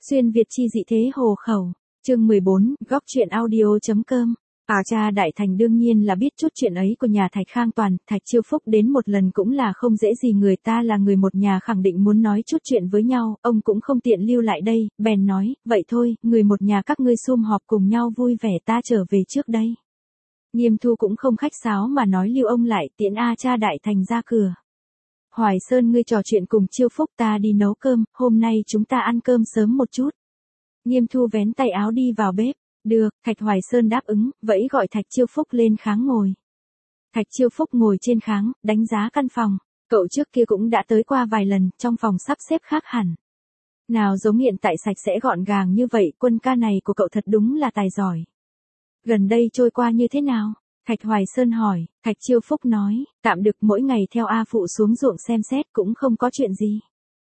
Xuyên Việt chi dị thế hồ khẩu. Chương 14, góc truyện audio.com. Cha Đại Thành đương nhiên là biết chút chuyện ấy của nhà Thạch Khang Toàn, Thạch Chiêu Phúc đến một lần cũng là không dễ gì, người ta là người một nhà khẳng định muốn nói chút chuyện với nhau, ông cũng không tiện lưu lại đây, bèn nói, vậy thôi, người một nhà các ngươi sum họp cùng nhau vui vẻ, ta trở về trước đây. Nghiêm Thu cũng không khách sáo mà nói lưu ông lại, tiễn cha Đại Thành ra cửa. Hoài Sơn, ngươi trò chuyện cùng Chiêu Phúc, ta đi nấu cơm, hôm nay chúng ta ăn cơm sớm một chút. Nghiêm Thu vén tay áo đi vào bếp. Được, Thạch Hoài Sơn đáp ứng, vẫy gọi Thạch Chiêu Phúc lên kháng ngồi. Thạch Chiêu Phúc ngồi trên kháng, đánh giá căn phòng. Cậu trước kia cũng đã tới qua vài lần, trong phòng sắp xếp khác hẳn. Nào giống hiện tại sạch sẽ gọn gàng như vậy, quân ca này của cậu thật đúng là tài giỏi. Gần đây trôi qua như thế nào? Thạch Hoài Sơn hỏi. Thạch Chiêu Phúc nói, tạm được, mỗi ngày theo A Phụ xuống ruộng xem xét cũng không có chuyện gì.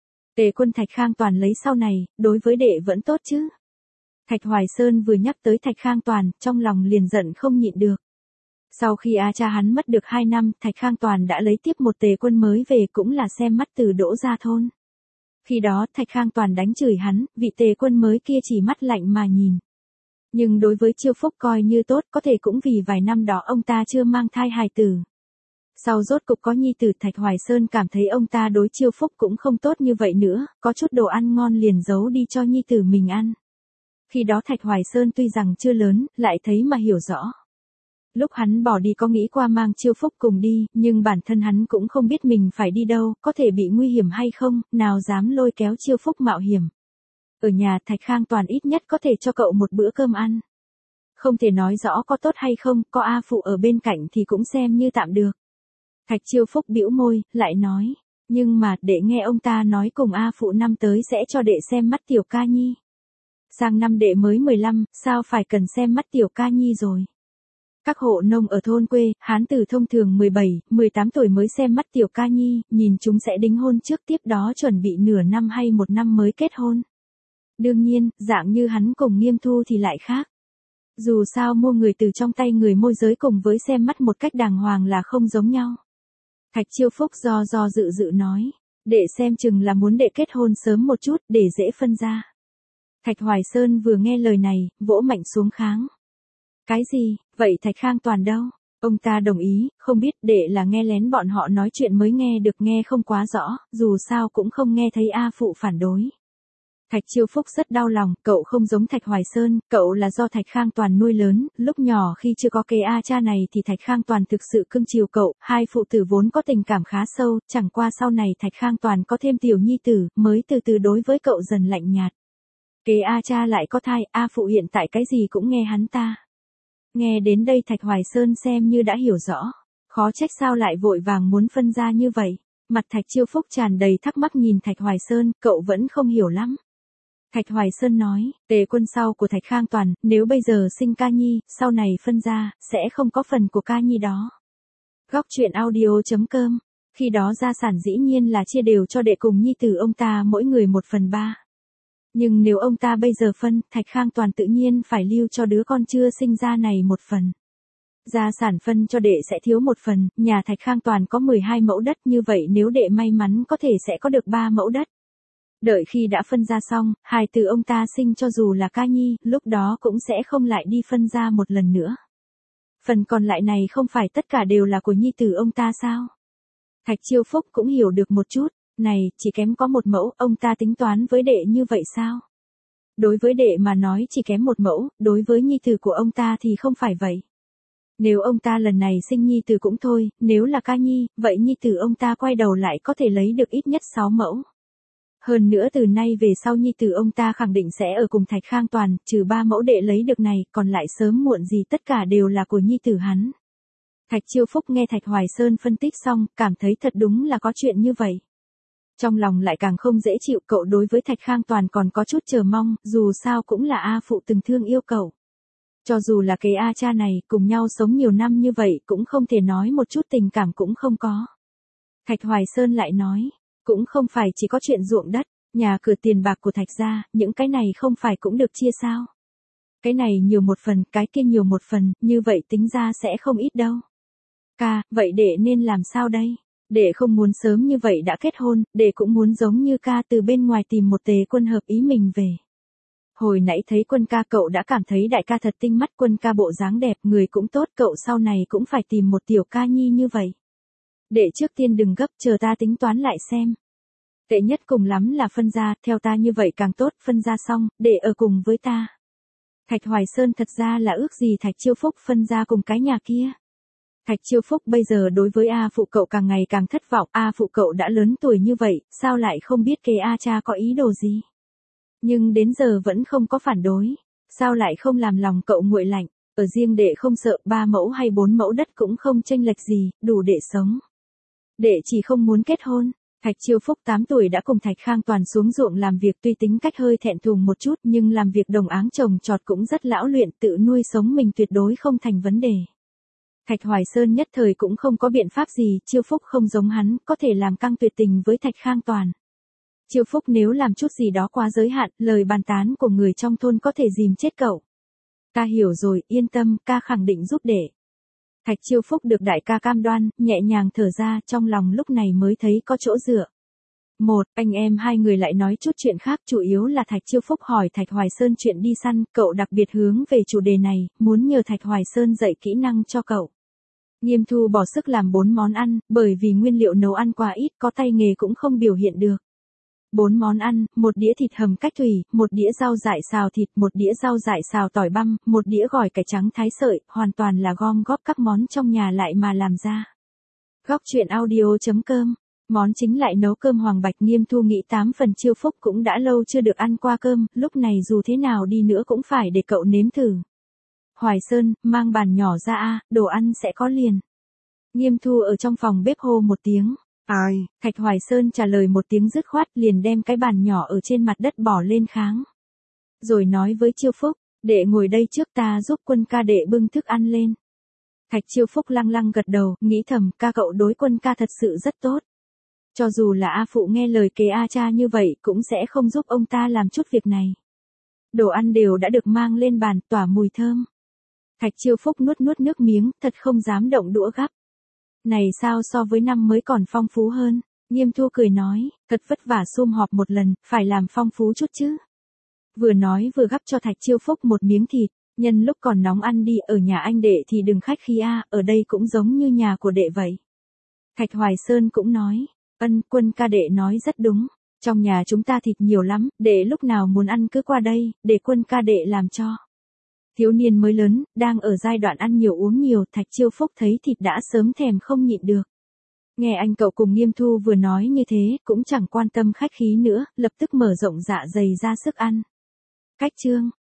Tề quân Thạch Khang Toàn lấy sau này, đối với đệ vẫn tốt chứ? Thạch Hoài Sơn vừa nhắc tới Thạch Khang Toàn, trong lòng liền giận không nhịn được. Sau khi cha hắn mất được 2 năm, Thạch Khang Toàn đã lấy tiếp một tề quân mới về, cũng là xem mắt từ Đỗ Gia Thôn. Khi đó Thạch Khang Toàn đánh chửi hắn, vị tề quân mới kia chỉ mắt lạnh mà nhìn. Nhưng đối với Chiêu Phúc coi như tốt, có thể cũng vì vài năm đó ông ta chưa mang thai hài tử. Sau rốt cục có nhi tử, Thạch Hoài Sơn cảm thấy ông ta đối Chiêu Phúc cũng không tốt như vậy nữa, có chút đồ ăn ngon liền giấu đi cho nhi tử mình ăn. Khi đó Thạch Hoài Sơn tuy rằng chưa lớn, lại thấy mà hiểu rõ. Lúc hắn bỏ đi có nghĩ qua mang Chiêu Phúc cùng đi, nhưng bản thân hắn cũng không biết mình phải đi đâu, có thể bị nguy hiểm hay không, nào dám lôi kéo Chiêu Phúc mạo hiểm. Ở nhà Thạch Khang Toàn ít nhất có thể cho cậu một bữa cơm ăn. Không thể nói rõ có tốt hay không, có A Phụ ở bên cạnh thì cũng xem như tạm được. Thạch Chiêu Phúc bĩu môi, lại nói, nhưng mà, đệ nghe ông ta nói cùng A Phụ năm tới sẽ cho đệ xem mắt tiểu ca nhi. Sang năm đệ mới 15, sao phải cần xem mắt tiểu ca nhi rồi. Các hộ nông ở thôn quê, hán tử thông thường 17, 18 tuổi mới xem mắt tiểu ca nhi, nhìn chúng sẽ đính hôn trước, tiếp đó chuẩn bị nửa năm hay 1 năm mới kết hôn. Đương nhiên, dạng như hắn cùng Nghiêm Thu thì lại khác. Dù sao mua người từ trong tay người môi giới cùng với xem mắt một cách đàng hoàng là không giống nhau. Thạch Chiêu Phúc do dự nói, đệ xem chừng là muốn đệ kết hôn sớm một chút để dễ phân ra. Thạch Hoài Sơn vừa nghe lời này, vỗ mạnh xuống kháng. Cái gì, vậy Thạch Khang Toàn đâu? Ông ta đồng ý, không biết, đệ là nghe lén bọn họ nói chuyện mới nghe được, nghe không quá rõ, dù sao cũng không nghe thấy A Phụ phản đối. Thạch Chiêu Phúc rất đau lòng, cậu không giống Thạch Hoài Sơn, cậu là do Thạch Khang Toàn nuôi lớn, lúc nhỏ khi chưa có cái cha này thì Thạch Khang Toàn thực sự cưng chiều cậu, hai phụ tử vốn có tình cảm khá sâu, chẳng qua sau này Thạch Khang Toàn có thêm tiểu nhi tử, mới từ từ đối với cậu dần lạnh nhạt. Kế cha lại có thai, A Phụ hiện tại cái gì cũng nghe hắn ta. Nghe đến đây Thạch Hoài Sơn xem như đã hiểu rõ, khó trách sao lại vội vàng muốn phân ra như vậy. Mặt Thạch Chiêu Phúc tràn đầy thắc mắc nhìn Thạch Hoài Sơn, cậu vẫn không hiểu lắm. Thạch Hoài Sơn nói, tề quân sau của Thạch Khang Toàn, nếu bây giờ sinh ca nhi, sau này phân ra, sẽ không có phần của ca nhi đó. Góc truyện audio.com, khi đó gia sản dĩ nhiên là chia đều cho đệ cùng nhi tử ông ta mỗi người 1/3. Nhưng nếu ông ta bây giờ phân, Thạch Khang Toàn tự nhiên phải lưu cho đứa con chưa sinh ra này 1 phần. Gia sản phân cho đệ sẽ thiếu 1 phần, nhà Thạch Khang Toàn có 12 mẫu đất, như vậy nếu đệ may mắn có thể sẽ có được 3 mẫu đất. Đợi khi đã phân ra xong, hài tử ông ta sinh cho dù là ca nhi, lúc đó cũng sẽ không lại đi phân ra một lần nữa. Phần còn lại này không phải tất cả đều là của nhi tử ông ta sao? Thạch Chiêu Phúc cũng hiểu được một chút, này, chỉ kém có 1 mẫu, ông ta tính toán với đệ như vậy sao? Đối với đệ mà nói chỉ kém 1 mẫu, đối với nhi tử của ông ta thì không phải vậy. Nếu ông ta lần này sinh nhi tử cũng thôi, nếu là ca nhi, vậy nhi tử ông ta quay đầu lại có thể lấy được ít nhất 6 mẫu. Hơn nữa từ nay về sau nhi tử ông ta khẳng định sẽ ở cùng Thạch Khang Toàn, trừ 3 mẫu đệ lấy được này, còn lại sớm muộn gì tất cả đều là của nhi tử hắn. Thạch Chiêu Phúc nghe Thạch Hoài Sơn phân tích xong, cảm thấy thật đúng là có chuyện như vậy. Trong lòng lại càng không dễ chịu, cậu đối với Thạch Khang Toàn còn có chút chờ mong, dù sao cũng là A Phụ từng thương yêu cậu. Cho dù là cái cha này, cùng nhau sống nhiều năm như vậy cũng không thể nói một chút tình cảm cũng không có. Thạch Hoài Sơn lại nói, cũng không phải chỉ có chuyện ruộng đất, nhà cửa tiền bạc của Thạch gia, những cái này không phải cũng được chia sao. Cái này nhiều 1 phần, cái kia nhiều 1 phần, như vậy tính ra sẽ không ít đâu. Ca, vậy đệ nên làm sao đây? Đệ không muốn sớm như vậy đã kết hôn, đệ cũng muốn giống như ca từ bên ngoài tìm một tề quân hợp ý mình về. Hồi nãy thấy Quân ca cậu đã cảm thấy đại ca thật tinh mắt, Quân ca bộ dáng đẹp, người cũng tốt, cậu sau này cũng phải tìm một tiểu ca nhi như vậy. Đệ trước tiên đừng gấp, chờ ta tính toán lại xem. Tệ nhất cùng lắm là phân gia, theo ta như vậy càng tốt, phân gia xong, để ở cùng với ta. Thạch Hoài Sơn thật ra là ước gì Thạch Chiêu Phúc phân gia cùng cái nhà kia. Thạch Chiêu Phúc bây giờ đối với A phụ cậu càng ngày càng thất vọng, A phụ cậu đã lớn tuổi như vậy, sao lại không biết kế A cha có ý đồ gì. Nhưng đến giờ vẫn không có phản đối, sao lại không làm lòng cậu nguội lạnh, ở riêng đệ không sợ 3 mẫu hay 4 mẫu đất cũng không chênh lệch gì, đủ để sống. Đệ chỉ không muốn kết hôn. Thạch Chiêu Phúc 8 tuổi đã cùng Thạch Khang Toàn xuống ruộng làm việc, tuy tính cách hơi thẹn thùng một chút nhưng làm việc đồng áng trồng trọt cũng rất lão luyện, tự nuôi sống mình tuyệt đối không thành vấn đề. Thạch Hoài Sơn nhất thời cũng không có biện pháp gì, Chiêu Phúc không giống hắn, có thể làm căng tuyệt tình với Thạch Khang Toàn. Chiêu Phúc nếu làm chút gì đó quá giới hạn, lời bàn tán của người trong thôn có thể dìm chết cậu. Ta hiểu rồi, yên tâm, ca khẳng định giúp đệ. Thạch Chiêu Phúc được đại ca cam đoan, nhẹ nhàng thở ra, trong lòng lúc này mới thấy có chỗ dựa. Anh em hai người lại nói chút chuyện khác, chủ yếu là Thạch Chiêu Phúc hỏi Thạch Hoài Sơn chuyện đi săn, cậu đặc biệt hướng về chủ đề này, muốn nhờ Thạch Hoài Sơn dạy kỹ năng cho cậu. Nghiêm Thu bỏ sức làm 4 món ăn, bởi vì nguyên liệu nấu ăn quá ít, có tay nghề cũng không biểu hiện được. 4 món ăn, 1 đĩa thịt hầm cách thủy, 1 đĩa rau dại xào thịt, 1 đĩa rau dại xào tỏi băm, 1 đĩa gỏi cải trắng thái sợi, hoàn toàn là gom góp các món trong nhà lại mà làm ra. Góc truyện audio.com, món chính lại nấu cơm hoàng bạch. Nghiêm Thu nghĩ 8 phần Chiêu Phúc cũng đã lâu chưa được ăn qua cơm, lúc này dù thế nào đi nữa cũng phải để cậu nếm thử. Hoài Sơn, mang bàn nhỏ ra a, đồ ăn sẽ có liền. Nghiêm Thu ở trong phòng bếp hô một tiếng. Ai, Thạch Hoài Sơn trả lời một tiếng dứt khoát, liền đem cái bàn nhỏ ở trên mặt đất bỏ lên kháng. Rồi nói với Chiêu Phúc, đệ ngồi đây trước, ta giúp Quân ca đệ bưng thức ăn lên. Thạch Chiêu Phúc lăng lăng gật đầu, nghĩ thầm, ca cậu đối Quân ca thật sự rất tốt. Cho dù là A phụ nghe lời kế A cha như vậy, cũng sẽ không giúp ông ta làm chút việc này. Đồ ăn đều đã được mang lên bàn, tỏa mùi thơm. Thạch Chiêu Phúc nuốt nuốt nước miếng, thật không dám động đũa gắp. Này sao so với năm mới còn phong phú hơn. Nghiêm Thu cười nói, thật vất vả sum họp một lần, phải làm phong phú chút chứ. Vừa nói vừa gắp cho Thạch Chiêu Phúc một miếng thịt, nhân lúc còn nóng ăn đi, ở nhà anh đệ thì đừng khách khí a, ở đây cũng giống như nhà của đệ vậy. Thạch Hoài Sơn cũng nói, Quân ca đệ nói rất đúng, trong nhà chúng ta thịt nhiều lắm, đệ lúc nào muốn ăn cứ qua đây, để Quân ca đệ làm cho. Thiếu niên mới lớn, đang ở giai đoạn ăn nhiều uống nhiều, Thạch Chiêu Phúc thấy thịt đã sớm thèm không nhịn được. Nghe anh cậu cùng Nghiêm Thu vừa nói như thế, cũng chẳng quan tâm khách khí nữa, lập tức mở rộng dạ dày ra sức ăn. Cách chương